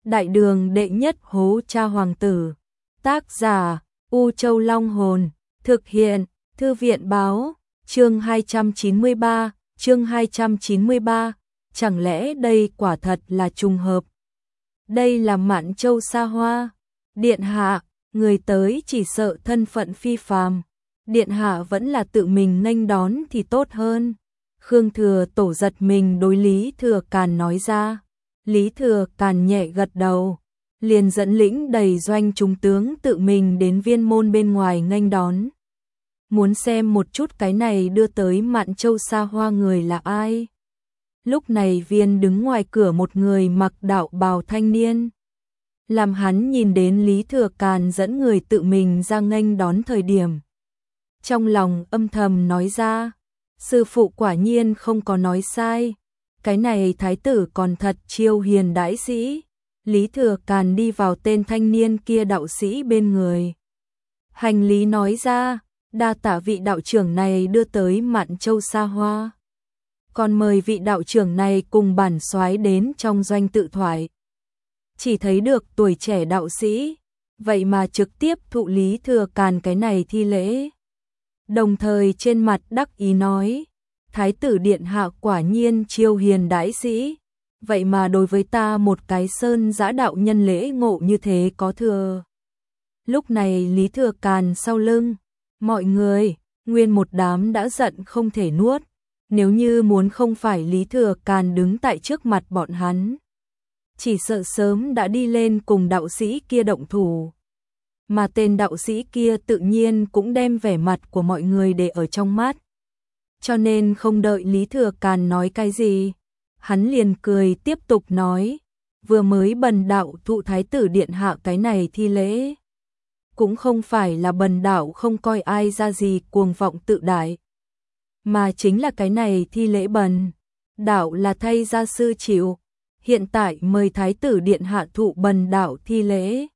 Đại đường đệ nhất hố cha hoàng tử. Tác giả U Châu Long Hồn. Thực hiện Thư viện Báo. Chương 293. Chương 293. Chẳng lẽ đây quả thật là trùng hợp? Đây là Mạn Châu Sa Hoa. Điện hạ, người tới chỉ sợ thân phận phi phàm. Điện hạ vẫn là tự mình nghênh đón thì tốt hơn. Khương Thừa Tổ giật mình đối Lý Thừa Càn nói ra. Lý Thừa Càn nhẹ gật đầu, liền dẫn lĩnh đầy doanh trung tướng tự mình đến viên môn bên ngoài nghênh đón. Muốn xem một chút cái này đưa tới Mạn Châu Sa Hoa người là ai. Lúc này viên đứng ngoài cửa một người mặc đạo bào thanh niên. Làm hắn nhìn đến Lý Thừa Càn dẫn người tự mình ra nghênh đón thời điểm. Trong lòng âm thầm nói ra, sư phụ quả nhiên không có nói sai. Cái này thái tử còn thật chiêu hiền đãi sĩ. Lý Thừa Càn đi vào tên thanh niên kia đạo sĩ bên người. Hành lý nói ra, đa tạ vị đạo trưởng này đưa tới Mạn Châu Sa Hoa. Còn mời vị đạo trưởng này cùng bản soái đến trong doanh tự thoại. Chỉ thấy được tuổi trẻ đạo sĩ, vậy mà trực tiếp thụ Lý Thừa Càn cái này thi lễ. Đồng thời trên mặt đắc ý nói, Thái tử điện hạ quả nhiên chiêu hiền đãi sĩ, vậy mà đối với ta một cái sơn giã đạo nhân lễ ngộ như thế có thừa. Lúc này Lý Thừa Càn sau lưng, mọi người, nguyên một đám đã giận không thể nuốt, nếu như muốn không phải Lý Thừa Càn đứng tại trước mặt bọn hắn. Chỉ sợ sớm đã đi lên cùng đạo sĩ kia động thủ. Mà tên đạo sĩ kia tự nhiên cũng đem vẻ mặt của mọi người để ở trong mắt. Cho nên không đợi Lý Thừa Càn nói cái gì, hắn liền cười tiếp tục nói, vừa mới bần đạo thụ thái tử điện hạ cái này thi lễ. Cũng không phải là bần đạo không coi ai ra gì cuồng vọng tự đại, mà chính là cái này thi lễ bần đạo là thay gia sư chịu, hiện tại mời thái tử điện hạ thụ bần đạo thi lễ.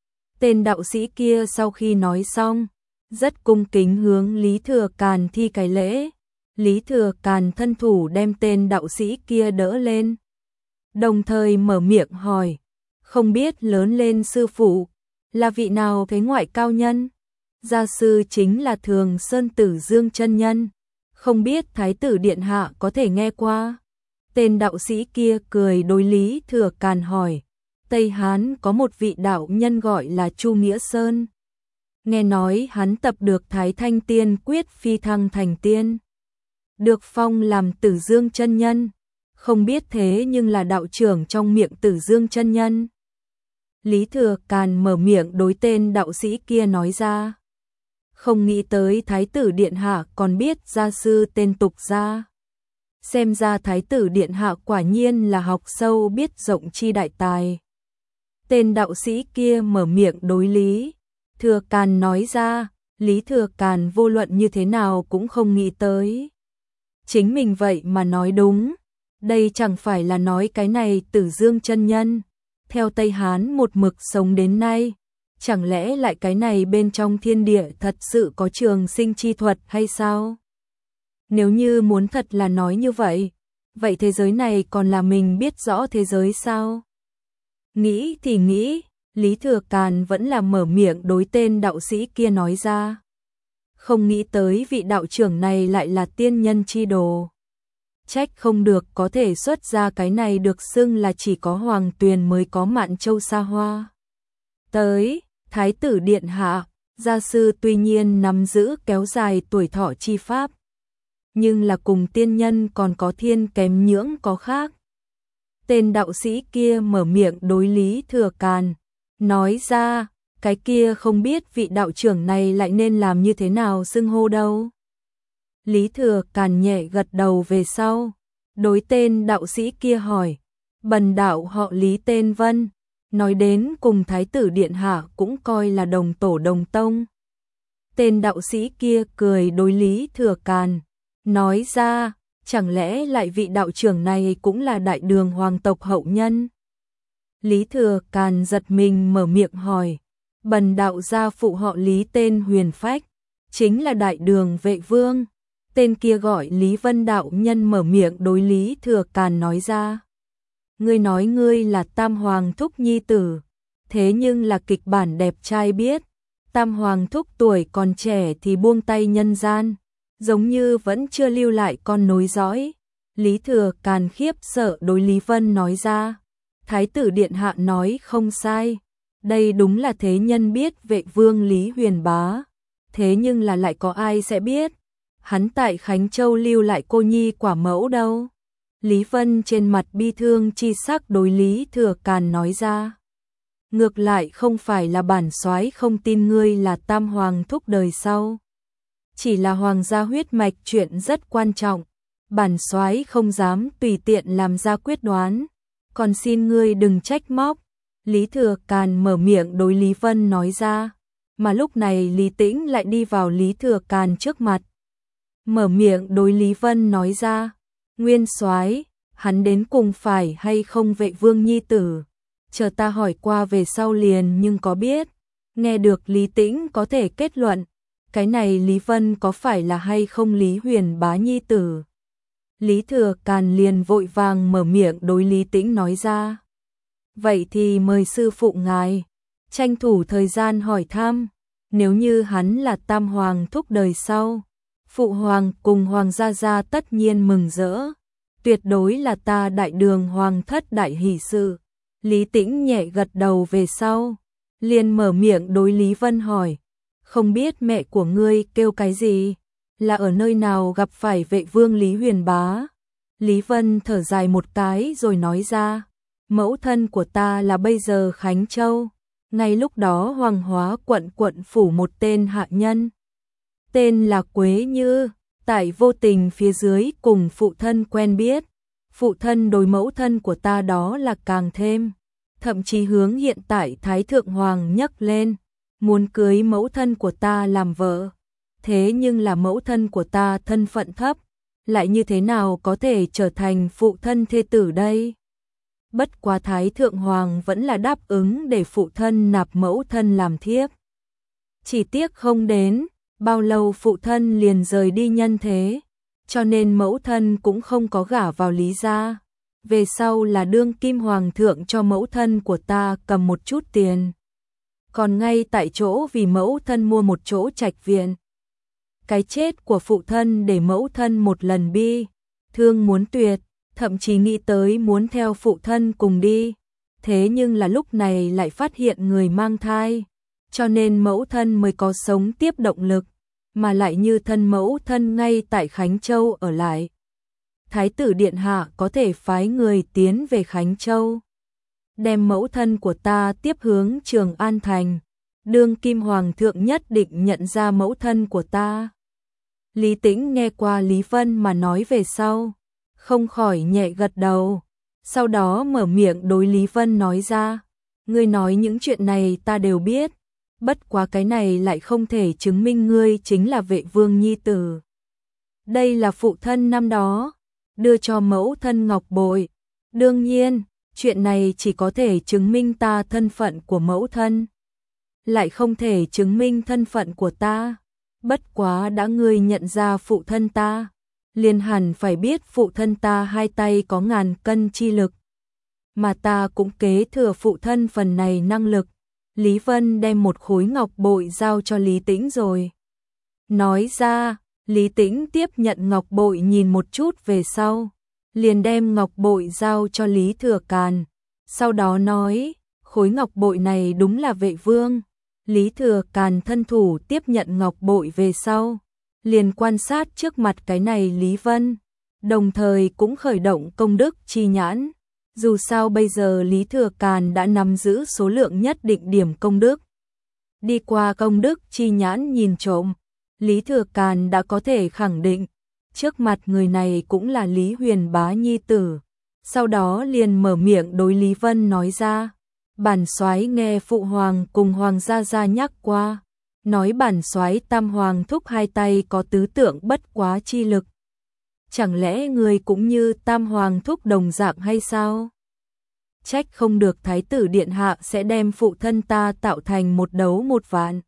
Tên đạo sĩ kia sau khi nói xong, rất cung kính hướng Lý Thừa Càn thi cái lễ. Lý Thừa Càn thân thủ đem tên đạo sĩ kia đỡ lên, đồng thời mở miệng hỏi, không biết lớn lên sư phụ là vị nào thế ngoại cao nhân? Gia sư chính là Thường Sơn Tử Dương chân nhân, không biết thái tử điện hạ có thể nghe qua. Tên đạo sĩ kia cười đối Lý Thừa Càn hỏi, Tây Hán có một vị đạo nhân gọi là Chu Nghĩa Sơn. Nghe nói hắn tập được Thái Thanh Tiên Quyết phi thăng thành tiên, được phong làm Tử Dương chân nhân, không biết thế nhưng là đạo trưởng trong miệng Tử Dương chân nhân. Lý Thừa Càn mở miệng đối tên đạo sĩ kia nói ra, không nghĩ tới thái tử điện hạ còn biết gia sư tên tục gia. Xem ra thái tử điện hạ quả nhiên là học sâu biết rộng chi đại tài. Tên đạo sĩ kia mở miệng đối Lý Thừa Càn nói ra, Lý Thừa Càn vô luận như thế nào cũng không nghĩ tới. Chính mình vậy mà nói đúng, đây chẳng phải là nói cái này Tử Dương chân nhân, theo Tây Hán một mực sống đến nay, chẳng lẽ lại cái này bên trong thiên địa thật sự có trường sinh chi thuật hay sao? Nếu như muốn thật là nói như vậy, vậy thế giới này còn là mình biết rõ thế giới sao? Nghĩ thì nghĩ, Lý Thừa Càn vẫn là mở miệng đối tên đạo sĩ kia nói ra. Không nghĩ tới vị đạo trưởng này lại là tiên nhân chi đồ. Trách không được có thể xuất ra cái này được xưng là chỉ có Hoàng Tuyền mới có Mạn Châu Sa Hoa. Tới, Thái tử điện hạ, gia sư tuy nhiên nắm giữ kéo dài tuổi thọ chi pháp, nhưng là cùng tiên nhân còn có thiên kém nhưỡng có khác. Tên đạo sĩ kia mở miệng đối Lý Thừa Càn, nói ra, cái kia không biết vị đạo trưởng này lại nên làm như thế nào xưng hô đâu. Lý Thừa Càn nhẹ gật đầu về sau, đối tên đạo sĩ kia hỏi, bần đạo họ Lý tên Vân, nói đến cùng thái tử điện hạ cũng coi là đồng tổ đồng tông. Tên đạo sĩ kia cười đối Lý Thừa Càn, nói ra, chẳng lẽ lại vị đạo trưởng này cũng là đại đường hoàng tộc hậu nhân? Lý Thừa Càn giật mình mở miệng hỏi, bần đạo gia phụ họ Lý tên Huyền Phách, chính là đại đường vệ vương. Tên kia gọi Lý Vân đạo nhân mở miệng đối Lý Thừa Càn nói ra. ngươi nói ngươi là Tam Hoàng Thúc nhi tử, thế nhưng là kịch bản đẹp trai biết, Tam Hoàng Thúc tuổi còn trẻ thì buông tay nhân gian, giống như vẫn chưa lưu lại con nối dõi. Lý Thừa Càn khiếp sợ đối Lý Vân nói ra, Thái tử điện hạ nói không sai, đây đúng là thế nhân biết Vệ Vương Lý Huyền Bá, thế nhưng là lại có ai sẽ biết, hắn tại Khánh Châu lưu lại cô nhi quả mẫu đâu. Lý Vân trên mặt bi thương chi sắc đối Lý Thừa Càn nói ra, ngược lại không phải là bản soái không tin ngươi là Tam Hoàng Thúc đời sau, chỉ là hoàng gia huyết mạch chuyện rất quan trọng, bản soái không dám tùy tiện làm ra quyết đoán, còn xin ngươi đừng trách móc. Lý Thừa Càn mở miệng đối Lý Vân nói ra, mà lúc này Lý Tĩnh lại đi vào Lý Thừa Càn trước mặt, mở miệng đối Lý Vân nói ra, nguyên soái, hắn đến cùng phải hay không Vệ Vương nhi tử, chờ ta hỏi qua về sau liền nhưng có biết. Nghe được Lý Tĩnh có thể kết luận, cái này Lý Vân có phải là hay không Lý Huyền Bá nhi tử. Lý Thừa Càn liền vội vàng mở miệng đối Lý Tĩnh nói ra, vậy thì mời sư phụ ngài tranh thủ thời gian hỏi thăm, nếu như hắn là Tam Hoàng Thúc đời sau, phụ hoàng cùng hoàng gia tất nhiên mừng rỡ, tuyệt đối là ta đại đường hoàng thất đại hỷ sự. Lý Tĩnh nhẹ gật đầu về sau, liền mở miệng đối Lý Vân hỏi, không biết mẹ của ngươi kêu cái gì, là ở nơi nào gặp phải Vệ Vương Lý Huyền Bá. Lý Vân thở dài một cái rồi nói ra, mẫu thân của ta là bây giờ Khánh Châu, ngay lúc đó Hoàng Hóa quận phủ một tên hạ nhân, tên là Quế Như, tại vô tình phía dưới cùng phụ thân quen biết, phụ thân đối mẫu thân của ta đó là càng thêm, thậm chí hướng hiện tại Thái Thượng Hoàng nhắc lên, muốn cưới mẫu thân của ta làm vợ, thế nhưng là mẫu thân của ta thân phận thấp, lại như thế nào có thể trở thành phụ thân thê tử đây? Bất quá Thái Thượng Hoàng vẫn là đáp ứng để phụ thân nạp mẫu thân làm thiếp. Chỉ tiếc không đến bao lâu phụ thân liền rời đi nhân thế, cho nên mẫu thân cũng không có gả vào Lý gia. Về sau là đương kim hoàng thượng cho mẫu thân của ta cầm một chút tiền, còn ngay tại chỗ vì mẫu thân mua một chỗ trạch viện. Cái chết của phụ thân để mẫu thân một lần bi thương muốn tuyệt, thậm chí nghĩ tới muốn theo phụ thân cùng đi, thế nhưng là lúc này lại phát hiện người mang thai, cho nên mẫu thân mới có sống tiếp động lực, mà lại như thân mẫu thân ngay tại Khánh Châu ở lại. Thái tử điện hạ có thể phái người tiến về Khánh Châu, đem mẫu thân của ta tiếp hướng Trường An Thành, đương kim hoàng thượng nhất định nhận ra mẫu thân của ta. Lý Tĩnh nghe qua Lý Vân mà nói về sau, không khỏi nhẹ gật đầu, sau đó mở miệng đối Lý Vân nói ra, ngươi nói những chuyện này ta đều biết, bất quá cái này lại không thể chứng minh ngươi chính là Vệ Vương nhi tử. Đây là phụ thân năm đó đưa cho mẫu thân ngọc bội, đương nhiên, chuyện này chỉ có thể chứng minh ta thân phận của mẫu thân, lại không thể chứng minh thân phận của ta. Bất quá đã ngươi nhận ra phụ thân ta, liền hẳn phải biết phụ thân ta hai tay có ngàn cân chi lực, mà ta cũng kế thừa phụ thân phần này năng lực. Lý Vân đem một khối ngọc bội giao cho Lý Tĩnh rồi nói ra. Lý Tĩnh tiếp nhận ngọc bội nhìn một chút về sau, liền đem ngọc bội giao cho Lý Thừa Càn, sau đó nói, khối ngọc bội này đúng là Vệ Vương. Lý Thừa Càn thân thủ tiếp nhận ngọc bội về sau, liền quan sát trước mặt cái này Lý Vân, đồng thời cũng khởi động công đức chi nhãn. Dù sao bây giờ Lý Thừa Càn đã nắm giữ số lượng nhất định điểm công đức. Đi qua công đức chi nhãn nhìn trộm, Lý Thừa Càn đã có thể khẳng định, trước mặt người này cũng là Lý Huyền Bá nhi tử. Sau đó liền mở miệng đối Lý Vân nói ra, bản soái nghe phụ hoàng cùng hoàng gia nhắc qua, nói bản soái Tam Hoàng Thúc hai tay có tứ tượng bất quá chi lực. Chẳng lẽ người cũng như Tam Hoàng Thúc đồng dạng hay sao? Trách không được Thái tử điện hạ sẽ đem phụ thân ta tạo thành một đấu một vạn.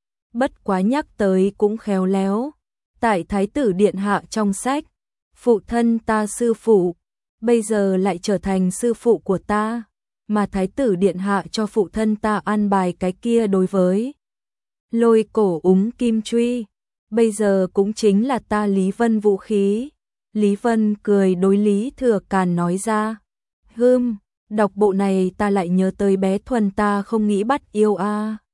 Bất quá nhắc tới cũng khéo léo, tại Thái tử điện hạ trong sách, phụ thân ta sư phụ bây giờ lại trở thành sư phụ của ta, mà thái tử điện hạ cho phụ thân ta an bài cái kia đối với Lôi Cổ Úng Kim Truy, bây giờ cũng chính là ta Lý Vân vũ khí. Lý Vân cười đối Lý Thừa Càn nói ra, đọc bộ này ta lại nhớ tới bé Thuần ta không nghĩ bắt yêu a.